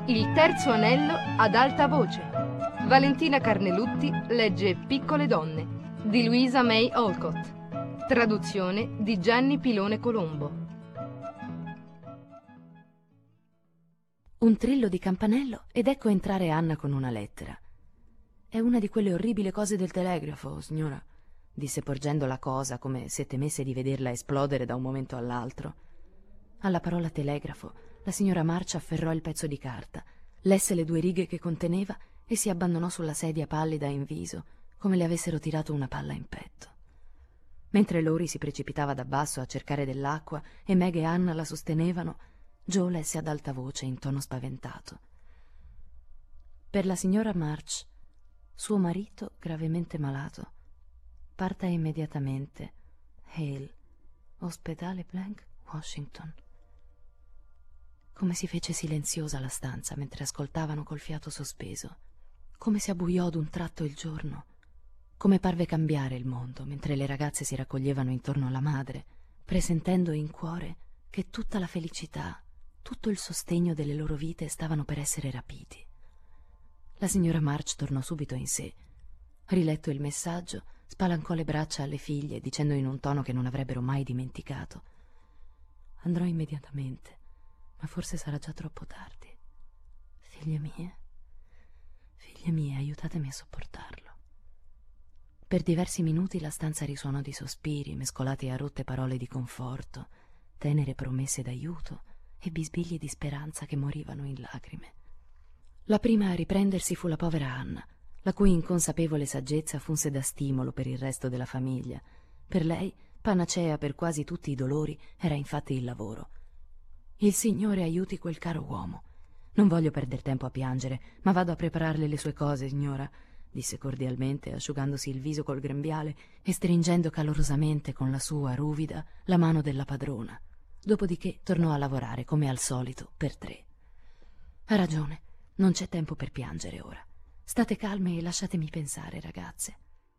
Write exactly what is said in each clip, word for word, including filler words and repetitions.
Il terzo anello ad alta voce. Valentina Carnelutti legge Piccole donne di Louisa May Alcott. Traduzione di Gianni Pilone Colombo. Un trillo di campanello ed ecco entrare Anna con una lettera. È una di quelle orribili cose del telegrafo, signora, disse porgendo la cosa come se temesse di vederla esplodere da un momento all'altro. Alla parola telegrafo la signora March afferrò il pezzo di carta, lesse le due righe che conteneva e si abbandonò sulla sedia pallida in viso, come le avessero tirato una palla in petto. Mentre Lori si precipitava da basso a cercare dell'acqua e Meg e Anna la sostenevano, Joe lesse ad alta voce in tono spaventato. Per la signora March, suo marito gravemente malato. Parta immediatamente. Hale, ospedale Blank, Washington. Come si fece silenziosa la stanza mentre ascoltavano col fiato sospeso. Come si abbuiò d'un tratto il giorno. Come parve cambiare il mondo mentre le ragazze si raccoglievano intorno alla madre, presentendo in cuore che tutta la felicità, tutto il sostegno delle loro vite stavano per essere rapiti. La signora March tornò subito in sé. Riletto il messaggio, spalancò le braccia alle figlie, dicendo in un tono che non avrebbero mai dimenticato: «Andrò immediatamente, ma forse sarà già troppo tardi. Figlie mie, figlie mie, aiutatemi a sopportarlo». Per diversi minuti la stanza risuonò di sospiri, mescolati a rotte parole di conforto, tenere promesse d'aiuto e bisbigli di speranza che morivano in lacrime. La prima a riprendersi fu la povera Anna, la cui inconsapevole saggezza funse da stimolo per il resto della famiglia. Per lei, panacea per quasi tutti i dolori, era infatti il lavoro. «Il Signore aiuti quel caro uomo. Non voglio perder tempo a piangere, ma vado a prepararle le sue cose, signora», disse cordialmente, asciugandosi il viso col grembiale e stringendo calorosamente con la sua ruvida la mano della padrona. Dopodiché tornò a lavorare, come al solito, per tre. «Ha ragione, non c'è tempo per piangere ora. State calme e lasciatemi pensare, ragazze».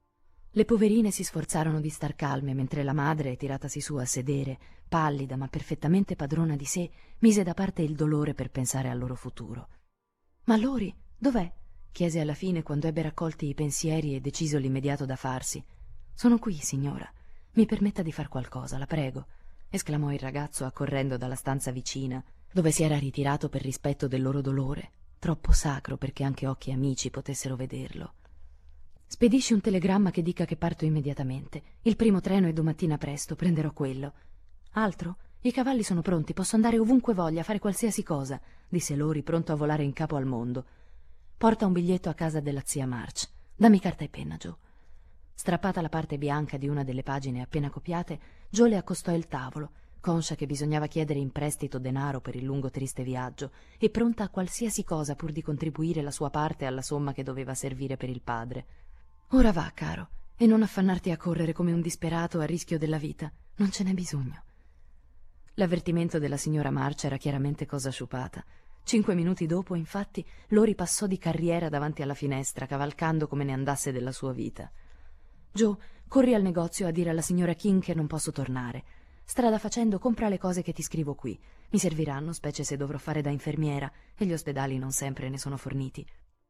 Le poverine si sforzarono di star calme mentre la madre, tiratasi su a sedere, pallida ma perfettamente padrona di sé, mise da parte il dolore per pensare al loro futuro. «Ma Lori, dov'è?» chiese alla fine quando ebbe raccolti i pensieri e deciso l'immediato da farsi. «Sono qui, signora. Mi permetta di far qualcosa, la prego», esclamò il ragazzo accorrendo dalla stanza vicina, dove si era ritirato per rispetto del loro dolore, troppo sacro perché anche occhi amici potessero vederlo. «Spedisci un telegramma che dica che parto immediatamente. Il primo treno è domattina presto, prenderò quello». «Altro? I cavalli sono pronti, posso andare ovunque voglia, fare qualsiasi cosa», disse Lori, pronto a volare in capo al mondo. «Porta un biglietto a casa della zia March. Dammi carta e penna, Joe». Strappata la parte bianca di una delle pagine appena copiate, Joe le accostò il tavolo, conscia che bisognava chiedere in prestito denaro per il lungo triste viaggio e pronta a qualsiasi cosa pur di contribuire la sua parte alla somma che doveva servire per il padre. «Ora va, caro, e non affannarti a correre come un disperato a rischio della vita. Non ce n'è bisogno». L'avvertimento della signora March era chiaramente cosa sciupata. Cinque minuti dopo, infatti, Lori passò di carriera davanti alla finestra, cavalcando come ne andasse della sua vita. «Joe, corri al negozio a dire alla signora King che non posso tornare. Strada facendo, compra le cose che ti scrivo qui. Mi serviranno, specie se dovrò fare da infermiera, e gli ospedali non sempre ne sono forniti.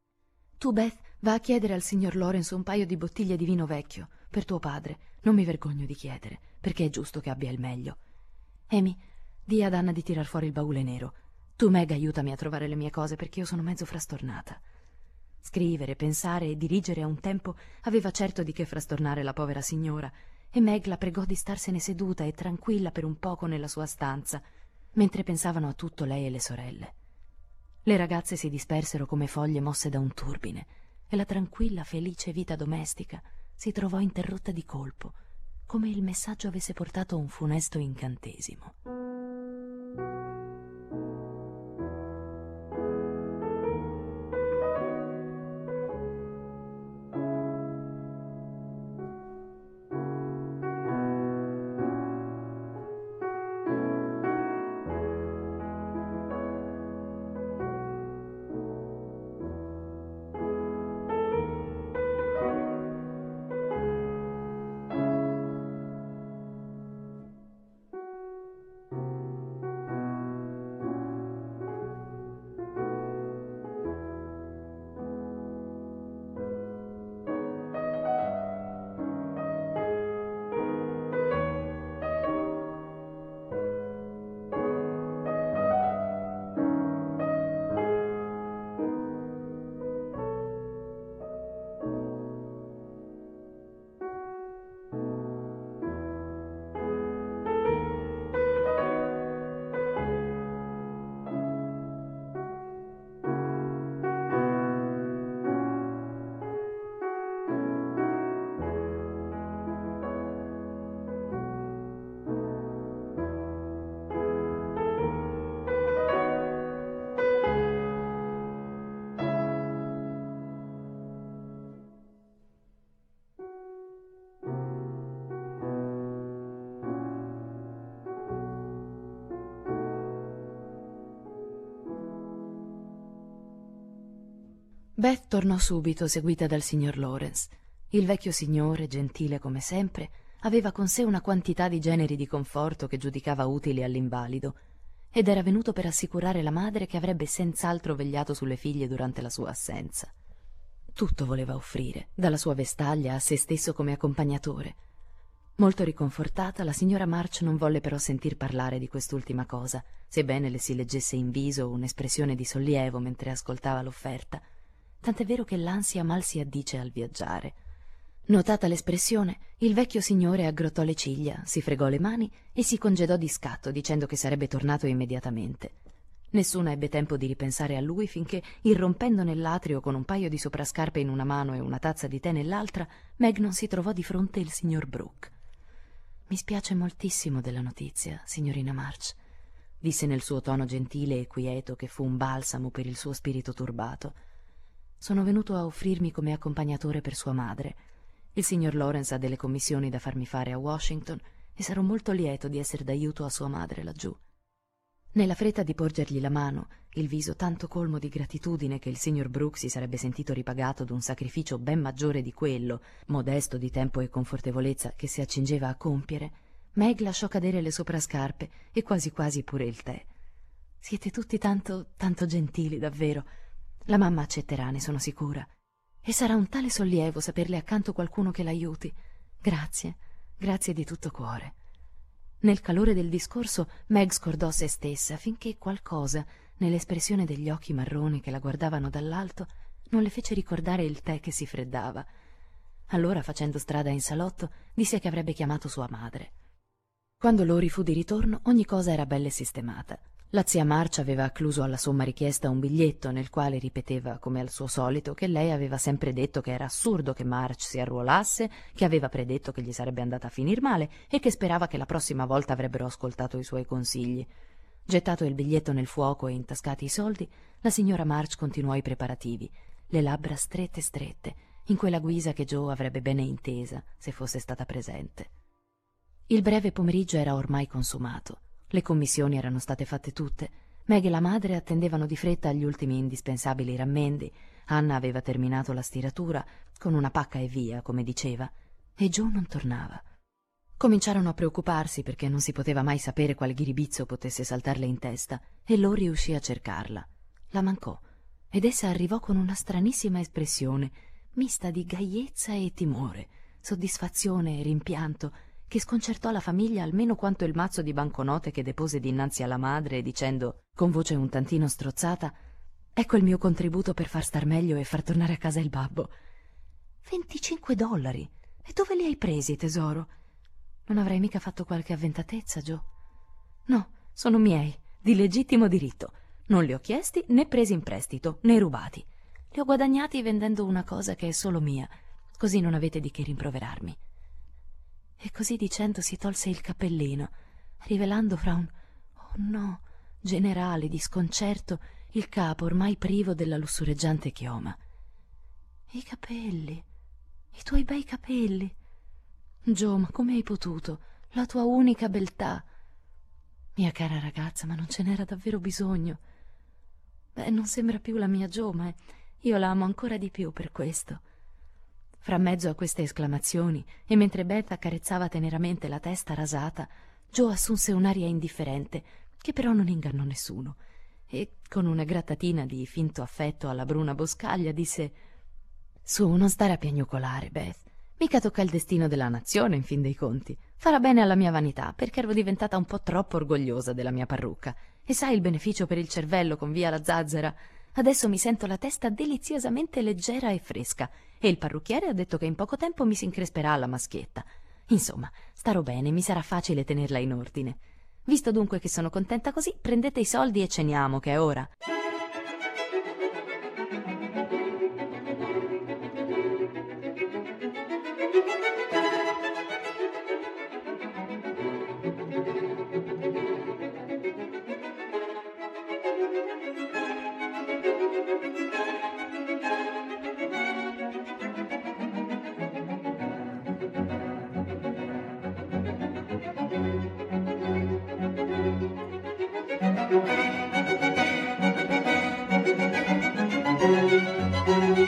Tu, Beth, va a chiedere al signor Lawrence un paio di bottiglie di vino vecchio, per tuo padre. Non mi vergogno di chiedere, perché è giusto che abbia il meglio. Amy, di ad Anna di tirar fuori il baule nero. Tu, Meg, aiutami a trovare le mie cose, perché io sono mezzo frastornata». Scrivere, pensare e dirigere a un tempo aveva certo di che frastornare la povera signora, e Meg la pregò di starsene seduta e tranquilla per un poco nella sua stanza, mentre pensavano a tutto lei e le sorelle. Le ragazze si dispersero come foglie mosse da un turbine, e la tranquilla, felice vita domestica si trovò interrotta di colpo, come il messaggio avesse portato un funesto incantesimo. Beth tornò subito, seguita dal signor Lawrence. Il vecchio signore, gentile come sempre, aveva con sé una quantità di generi di conforto che giudicava utili all'invalido, ed era venuto per assicurare la madre che avrebbe senz'altro vegliato sulle figlie durante la sua assenza. Tutto voleva offrire, dalla sua vestaglia a se stesso come accompagnatore. Molto riconfortata, la signora March non volle però sentir parlare di quest'ultima cosa, sebbene le si leggesse in viso un'espressione di sollievo mentre ascoltava l'offerta, tant'è vero che l'ansia mal si addice al viaggiare. Notata l'espressione, il vecchio signore aggrottò le ciglia, si fregò le mani e si congedò di scatto, dicendo che sarebbe tornato immediatamente. Nessuna ebbe tempo di ripensare a lui finché, irrompendo nell'atrio con un paio di soprascarpe in una mano e una tazza di tè nell'altra, Meg non si trovò di fronte il signor Brooke. «Mi spiace moltissimo della notizia, signorina March», disse nel suo tono gentile e quieto che fu un balsamo per il suo spirito turbato. «Sono venuto a offrirmi come accompagnatore per sua madre. Il signor Lawrence ha delle commissioni da farmi fare a Washington e sarò molto lieto di essere d'aiuto a sua madre laggiù». Nella fretta di porgergli la mano, il viso tanto colmo di gratitudine che il signor Brooke si sarebbe sentito ripagato d'un sacrificio ben maggiore di quello, modesto di tempo e confortevolezza, che si accingeva a compiere, Meg lasciò cadere le soprascarpe e quasi quasi pure il tè. «Siete tutti tanto, tanto gentili, davvero. La mamma accetterà, ne sono sicura. E sarà un tale sollievo saperle accanto qualcuno che l'aiuti. Grazie, grazie di tutto cuore». Nel calore del discorso Meg scordò se stessa finché qualcosa, nell'espressione degli occhi marroni che la guardavano dall'alto, non le fece ricordare il tè che si freddava. Allora, facendo strada in salotto, disse che avrebbe chiamato sua madre. Quando Lori fu di ritorno, ogni cosa era belle sistemata. La zia March aveva accluso alla somma richiesta un biglietto nel quale ripeteva, come al suo solito, che lei aveva sempre detto che era assurdo che March si arruolasse, che aveva predetto che gli sarebbe andata a finir male e che sperava che la prossima volta avrebbero ascoltato i suoi consigli. Gettato il biglietto nel fuoco e intascati i soldi, la signora March continuò i preparativi, le labbra strette strette, in quella guisa che Joe avrebbe bene intesa se fosse stata presente. Il breve pomeriggio era ormai consumato. Le commissioni erano state fatte tutte. Meg e la madre attendevano di fretta gli ultimi indispensabili rammendi. Anna aveva terminato la stiratura, con una pacca e via, come diceva, e Joe non tornava. Cominciarono a preoccuparsi perché non si poteva mai sapere quale ghiribizzo potesse saltarle in testa, e Lori uscì a cercarla. La mancò, ed essa arrivò con una stranissima espressione, mista di gaiezza e timore, soddisfazione e rimpianto, che sconcertò la famiglia almeno quanto il mazzo di banconote che depose dinanzi alla madre, dicendo, con voce un tantino strozzata: «Ecco il mio contributo per far star meglio e far tornare a casa il babbo». «Venticinque dollari? E dove li hai presi, tesoro? Non avrai mica fatto qualche avventatezza, Joe?» «No, sono miei, di legittimo diritto. Non li ho chiesti né presi in prestito, né rubati. Li ho guadagnati vendendo una cosa che è solo mia, così non avete di che rimproverarmi». E così dicendo si tolse il cappellino, rivelando fra un «oh no» generale di sconcerto il capo ormai privo della lussureggiante chioma. «I capelli, i tuoi bei capelli! Joe, ma come hai potuto? La tua unica beltà!» «Mia cara ragazza, ma non ce n'era davvero bisogno. Beh, non sembra più la mia Joe, ma io la amo ancora di più per questo». Fra mezzo a queste esclamazioni, e mentre Beth accarezzava teneramente la testa rasata, Joe assunse un'aria indifferente, che però non ingannò nessuno, e con una grattatina di finto affetto alla bruna boscaglia disse: «Su, non stare a piagnucolare, Beth. Mica tocca il destino della nazione, in fin dei conti. Farà bene alla mia vanità, perché ero diventata un po' troppo orgogliosa della mia parrucca. E sai il beneficio per il cervello con via la zazzera? Adesso mi sento la testa deliziosamente leggera e fresca, e il parrucchiere ha detto che in poco tempo mi si incresperà la maschietta. Insomma, starò bene, mi sarà facile tenerla in ordine. Visto dunque che sono contenta così, prendete i soldi e ceniamo, che è ora». Thank you.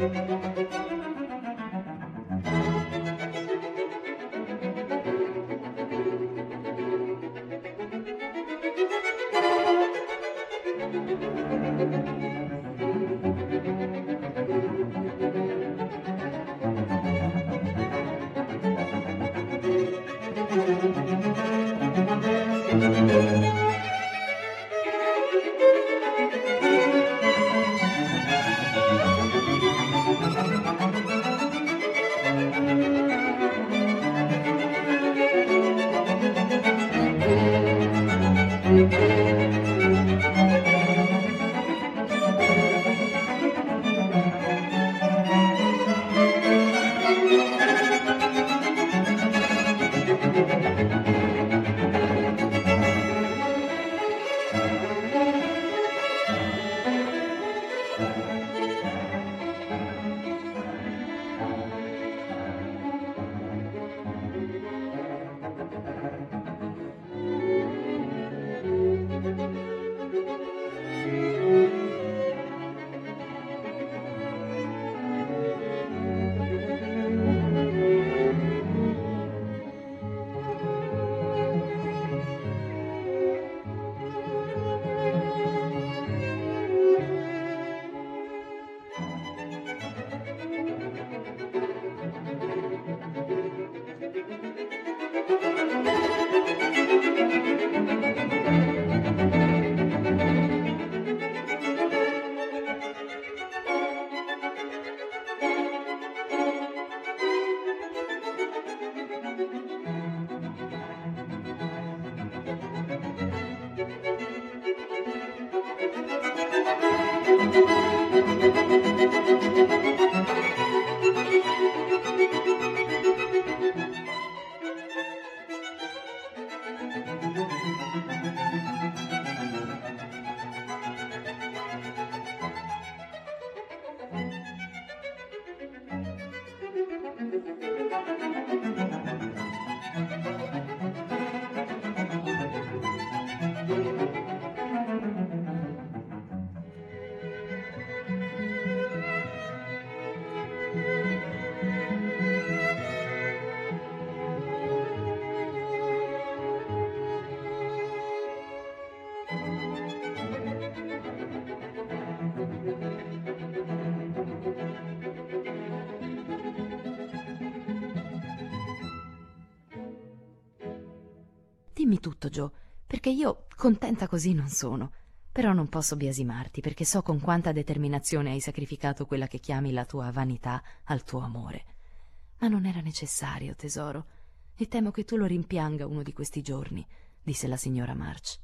Dimmi tutto, Joe, perché io contenta così non sono. Però non posso biasimarti, perché so con quanta determinazione hai sacrificato quella che chiami la tua vanità al tuo amore. Ma non era necessario, tesoro, e temo che tu lo rimpianga uno di questi giorni, disse la signora March.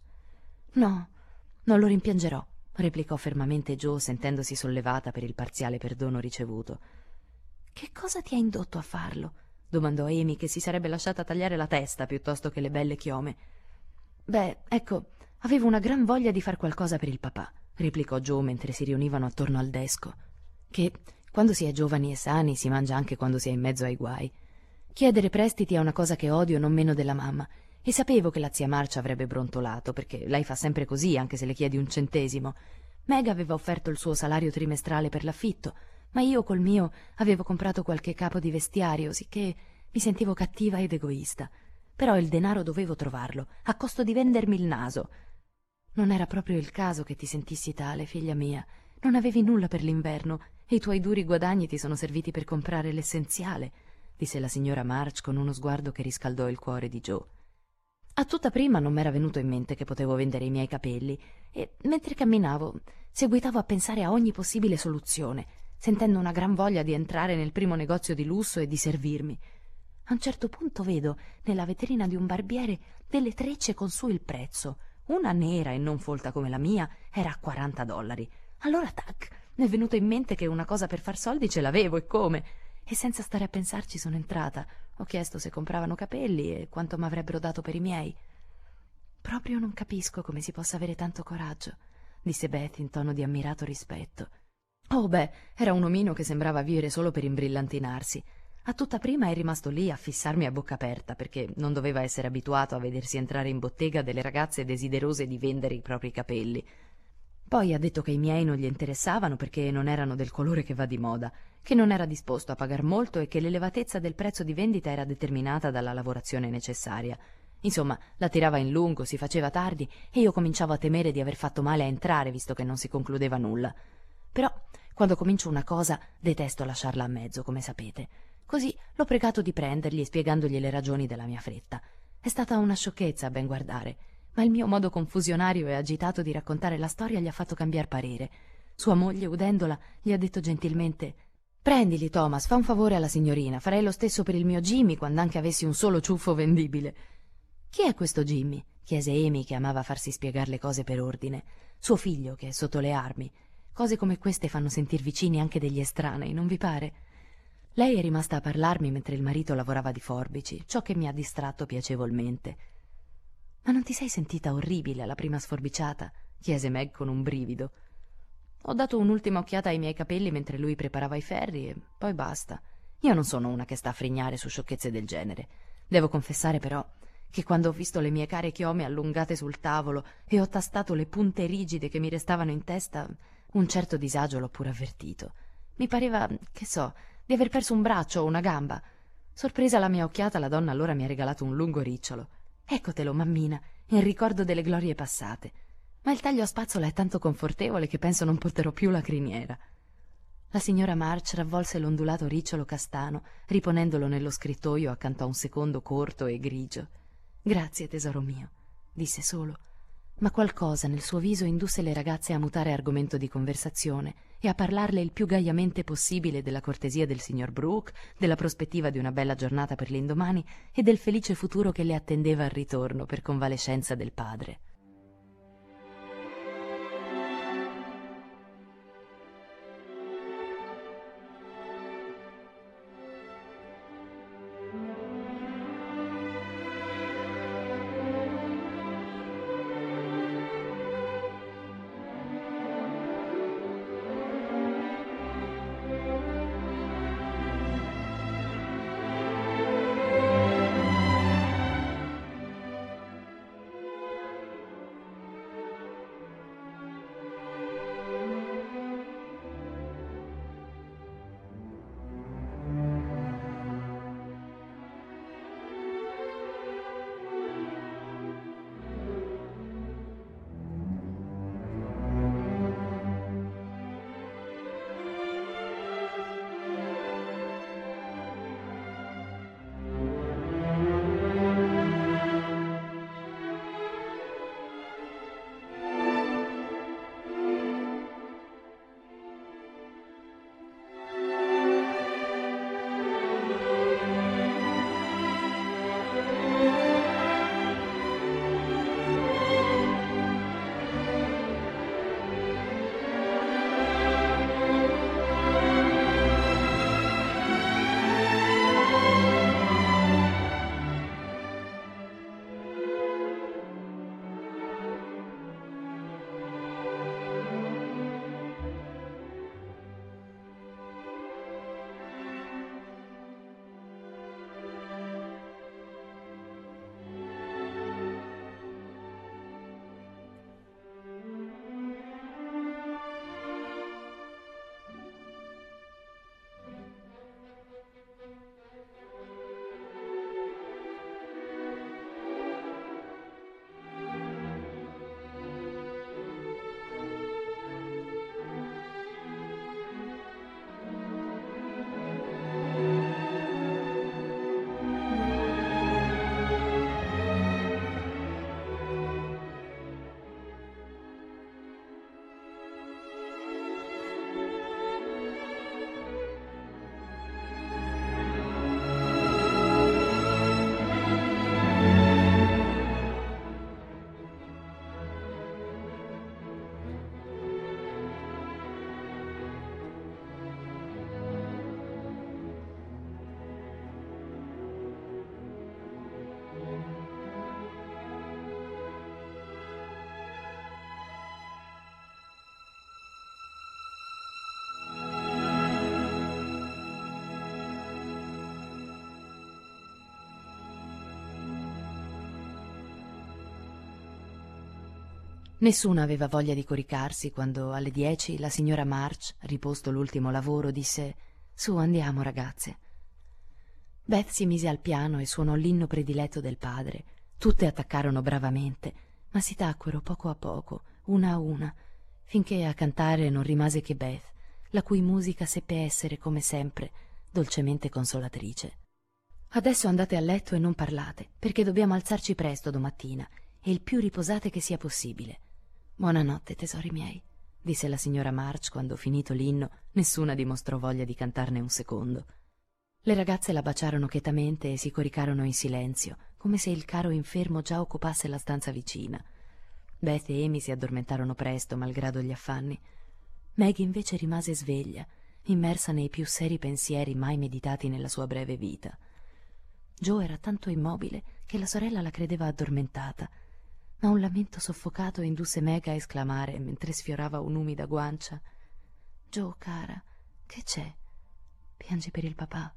No, non lo rimpiangerò, replicò fermamente Joe, sentendosi sollevata per il parziale perdono ricevuto. Che cosa ti ha indotto a farlo? Domandò Amy, che si sarebbe lasciata tagliare la testa piuttosto che le belle chiome. Beh, ecco, avevo una gran voglia di far qualcosa per il papà, replicò Joe mentre si riunivano attorno al desco. Che quando si è giovani e sani si mangia anche quando si è in mezzo ai guai. Chiedere prestiti è una cosa che odio non meno della mamma, e sapevo che la zia Marcia avrebbe brontolato, perché lei fa sempre così, anche se le chiedi un centesimo. Meg aveva offerto il suo salario trimestrale per l'affitto, ma io col mio avevo comprato qualche capo di vestiario, sicché mi sentivo cattiva ed egoista. Però il denaro dovevo trovarlo, a costo di vendermi il naso. Non era proprio il caso che ti sentissi tale, figlia mia. Non avevi nulla per l'inverno e i tuoi duri guadagni ti sono serviti per comprare l'essenziale, disse la signora March con uno sguardo che riscaldò il cuore di Joe. A tutta prima non m'era venuto in mente che potevo vendere i miei capelli e, mentre camminavo, seguitavo a pensare a ogni possibile soluzione, sentendo una gran voglia di entrare nel primo negozio di lusso e di servirmi. A un certo punto vedo nella vetrina di un barbiere delle trecce con su il prezzo. Una nera e non folta come la mia era a quaranta dollari. Allora, tac, mi è venuto in mente che una cosa per far soldi ce l'avevo e come. E senza stare a pensarci sono entrata. Ho chiesto se compravano capelli e quanto m'avrebbero dato per i miei. Proprio non capisco come si possa avere tanto coraggio, disse Beth in tono di ammirato rispetto. Oh beh, era un omino che sembrava vivere solo per imbrillantinarsi. A tutta prima è rimasto lì a fissarmi a bocca aperta, perché non doveva essere abituato a vedersi entrare in bottega delle ragazze desiderose di vendere i propri capelli. Poi ha detto che i miei non gli interessavano perché non erano del colore che va di moda, che non era disposto a pagar molto e che l'elevatezza del prezzo di vendita era determinata dalla lavorazione necessaria. Insomma, la tirava in lungo, si faceva tardi e io cominciavo a temere di aver fatto male a entrare, visto che non si concludeva nulla. Però, quando comincio una cosa, detesto lasciarla a mezzo, come sapete. Così l'ho pregato di prendergli, spiegandogli le ragioni della mia fretta. È stata una sciocchezza, a ben guardare, ma il mio modo confusionario e agitato di raccontare la storia gli ha fatto cambiar parere. Sua moglie, udendola, gli ha detto gentilmente: «Prendili, Thomas, fa un favore alla signorina, farei lo stesso per il mio Jimmy quando anche avessi un solo ciuffo vendibile». «Chi è questo Jimmy?» chiese Amy, che amava farsi spiegar le cose per ordine. «Suo figlio, che è sotto le armi. Cose come queste fanno sentir vicini anche degli estranei, non vi pare?» Lei è rimasta a parlarmi mentre il marito lavorava di forbici, ciò che mi ha distratto piacevolmente. «Ma non ti sei sentita orribile alla prima sforbiciata?» chiese Meg con un brivido. Ho dato un'ultima occhiata ai miei capelli mentre lui preparava i ferri e poi basta. Io non sono una che sta a frignare su sciocchezze del genere. Devo confessare però che quando ho visto le mie care chiome allungate sul tavolo e ho tastato le punte rigide che mi restavano in testa, un certo disagio l'ho pure avvertito. Mi pareva, che so, di aver perso un braccio o una gamba. Sorpresa la mia occhiata, la donna allora mi ha regalato un lungo ricciolo. «Eccotelo, mammina, in ricordo delle glorie passate. Ma il taglio a spazzola è tanto confortevole che penso non porterò più la criniera». La signora March ravvolse l'ondulato ricciolo castano, riponendolo nello scrittoio accanto a un secondo corto e grigio. «Grazie, tesoro mio», disse solo. Ma qualcosa nel suo viso indusse le ragazze a mutare argomento di conversazione e a parlarle il più gaiamente possibile della cortesia del signor Brooke, della prospettiva di una bella giornata per l'indomani e del felice futuro che le attendeva al ritorno per convalescenza del padre. Nessuno aveva voglia di coricarsi quando alle dieci la signora March, riposto l'ultimo lavoro, disse: «Su, andiamo, ragazze». Beth si mise al piano e suonò l'inno prediletto del padre. Tutte attaccarono bravamente, ma si tacquero poco a poco, una a una, finché a cantare non rimase che Beth, la cui musica seppe essere, come sempre, dolcemente consolatrice. «Adesso andate a letto e non parlate, perché dobbiamo alzarci presto domattina, e il più riposate che sia possibile. Buonanotte, tesori miei», disse la signora March quando, finito l'inno, nessuna dimostrò voglia di cantarne un secondo. Le ragazze la baciarono chetamente e si coricarono in silenzio, come se il caro infermo già occupasse la stanza vicina. Beth e Amy si addormentarono presto, malgrado gli affanni. Maggie invece rimase sveglia, immersa nei più seri pensieri mai meditati nella sua breve vita. Joe era tanto immobile che la sorella la credeva addormentata, ma un lamento soffocato indusse Meg a esclamare mentre sfiorava un'umida guancia: «Joe, cara, che c'è? Piangi per il papà?»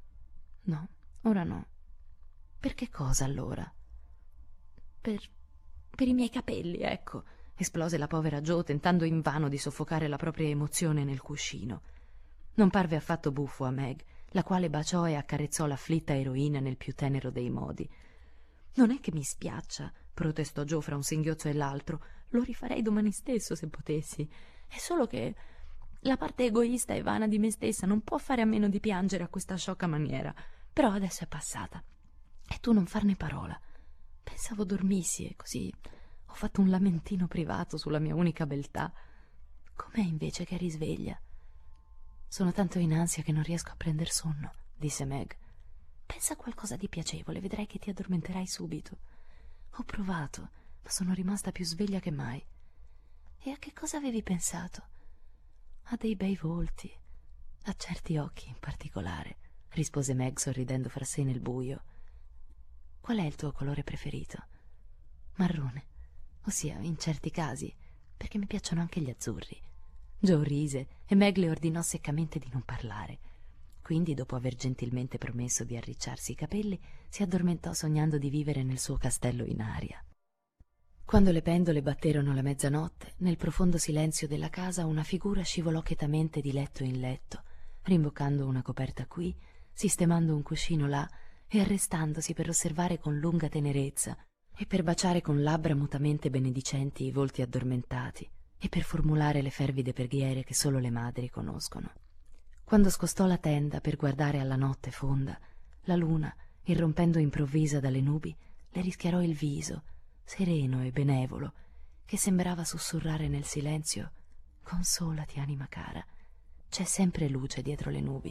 «No, ora no». «Per che cosa, allora?» «Per... per i miei capelli, ecco», esplose la povera Joe, tentando invano di soffocare la propria emozione nel cuscino. Non parve affatto buffo a Meg, la quale baciò e accarezzò l'afflitta eroina nel più tenero dei modi. «Non è che mi spiaccia», protestò Joe fra un singhiozzo e l'altro, «lo rifarei domani stesso se potessi. È solo che la parte egoista e vana di me stessa non può fare a meno di piangere a questa sciocca maniera. Però adesso è passata, e tu non farne parola. Pensavo dormissi e così ho fatto un lamentino privato sulla mia unica beltà. Com'è invece che eri sveglia?» «Sono tanto in ansia che non riesco a prender sonno», disse Meg. «Pensa a qualcosa di piacevole, vedrai che ti addormenterai subito». «Ho provato, ma sono rimasta più sveglia che mai». «E a che cosa avevi pensato?» «A dei bei volti, a certi occhi in particolare», rispose Meg sorridendo fra sé nel buio. «Qual è il tuo colore preferito?» «Marrone, ossia in certi casi, perché mi piacciono anche gli azzurri». Joe rise e Meg le ordinò seccamente di non parlare. Quindi, dopo aver gentilmente promesso di arricciarsi i capelli, si addormentò sognando di vivere nel suo castello in aria. Quando le pendole batterono la mezzanotte, nel profondo silenzio della casa una figura scivolò chetamente di letto in letto, rimboccando una coperta qui, sistemando un cuscino là e arrestandosi per osservare con lunga tenerezza e per baciare con labbra mutamente benedicenti i volti addormentati e per formulare le fervide preghiere che solo le madri conoscono. Quando scostò la tenda per guardare alla notte fonda, la luna, irrompendo improvvisa dalle nubi, le rischiarò il viso, sereno e benevolo, che sembrava sussurrare nel silenzio: «Consolati, anima cara, c'è sempre luce dietro le nubi».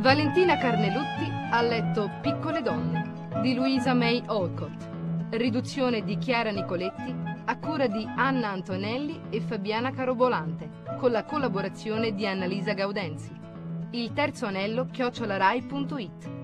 Valentina Carnelutti ha letto Piccole donne di Louisa May Alcott. Riduzione di Chiara Nicoletti a cura di Anna Antonelli e Fabiana Carobolante, con la collaborazione di Annalisa Gaudenzi. Il terzo anello chiocciolarai punto it.